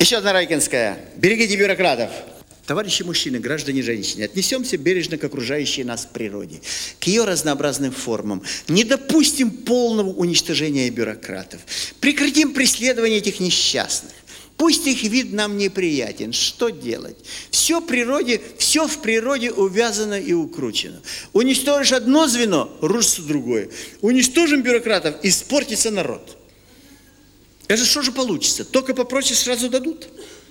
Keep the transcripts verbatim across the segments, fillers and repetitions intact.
Еще одна райкинская. Берегите бюрократов. Товарищи мужчины, граждане женщины, отнесемся бережно к окружающей нас природе, к ее разнообразным формам. Не допустим полного уничтожения бюрократов. Прекратим преследование этих несчастных. Пусть их вид нам неприятен. Что делать? Все, природе, все в природе увязано и укручено. Уничтожишь одно звено, рушится другое. Уничтожим бюрократов, испортится народ. Это что же получится? Только попросишь, сразу дадут.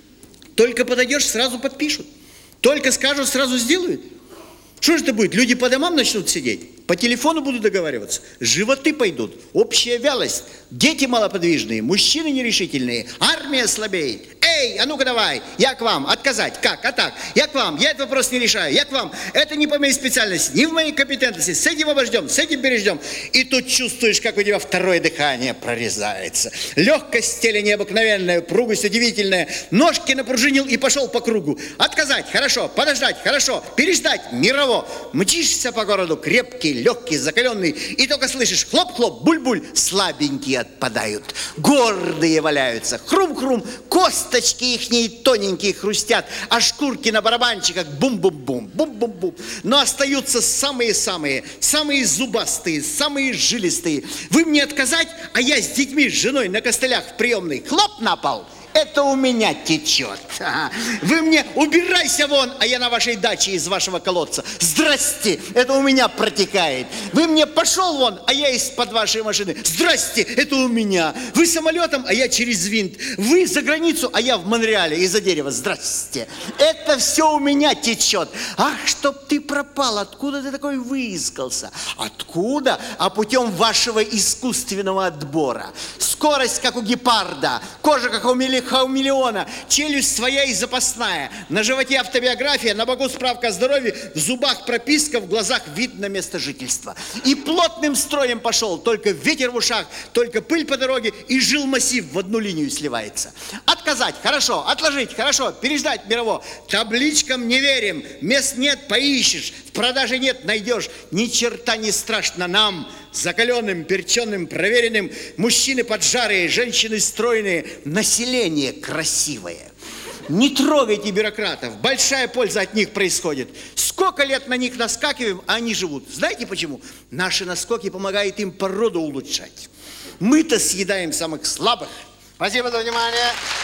Только подойдешь, сразу подпишут. Только скажут, сразу сделают. Что же это будет? Люди по домам начнут сидеть, по телефону будут договариваться, животы пойдут, общая вялость, дети малоподвижные, мужчины нерешительные, армия слабеет. Эй, а ну-ка давай, я к вам, отказать, как, а так, я к вам, я этот вопрос не решаю, я к вам, это не по моей специальности, не в моей компетентности, с этим обождем, с этим переждем. И тут чувствуешь, как у тебя второе дыхание прорезается. Легкость тела необыкновенная, упругость удивительная, ножки напружинил и пошел по кругу. Отказать, хорошо, подождать, хорошо, переждать, мирово. Мчишься по городу, крепкий, легкий, закаленный, и только слышишь хлоп-хлоп, буль-буль, слабенькие отпадают, гордые валяются, хрум-хрум, косточки ихние тоненькие хрустят, а шкурки на барабанчиках бум-бум-бум, бум-бум-бум. Но остаются самые-самые, самые зубастые, самые жилистые. Вы мне отказать, а я с детьми, с женой на костылях в приемной, хлоп на пол. Это у меня течет. Вы мне убирайся вон, а я на вашей даче из вашего колодца. Здрасте, это у меня протекает. Вы мне пошел вон, а я из-под вашей машины. Здрасте, это у меня. Вы самолетом, а я через винт. Вы за границу, а я в Монреале из-за дерева. Здрасте. Это все у меня течет. Ах, чтоб ты пропал, откуда ты такой выискался? Откуда? А путем вашего искусственного отбора. Скорость, как у гепарда, кожа, как у миллиона, челюсть своя и запасная, на животе автобиография, на боку справка о здоровье, в зубах прописка, в глазах вид на место жительства. И плотным строем пошел, только ветер в ушах, только пыль по дороге, и жилмассив в одну линию сливается. Отказать, хорошо, отложить, хорошо, переждать мирово. Табличкам не верим, мест нет, поищешь, в продаже нет, найдешь. Ни черта не страшно нам, закаленным, перченым, проверенным, мужчины поджарые, женщины стройные, население красивое. Не трогайте бюрократов, большая польза от них происходит. Сколько лет на них наскакиваем, а они живут. Знаете почему? Наши наскоки помогают им породу улучшать. Мы-то съедаем самых слабых. Спасибо за внимание.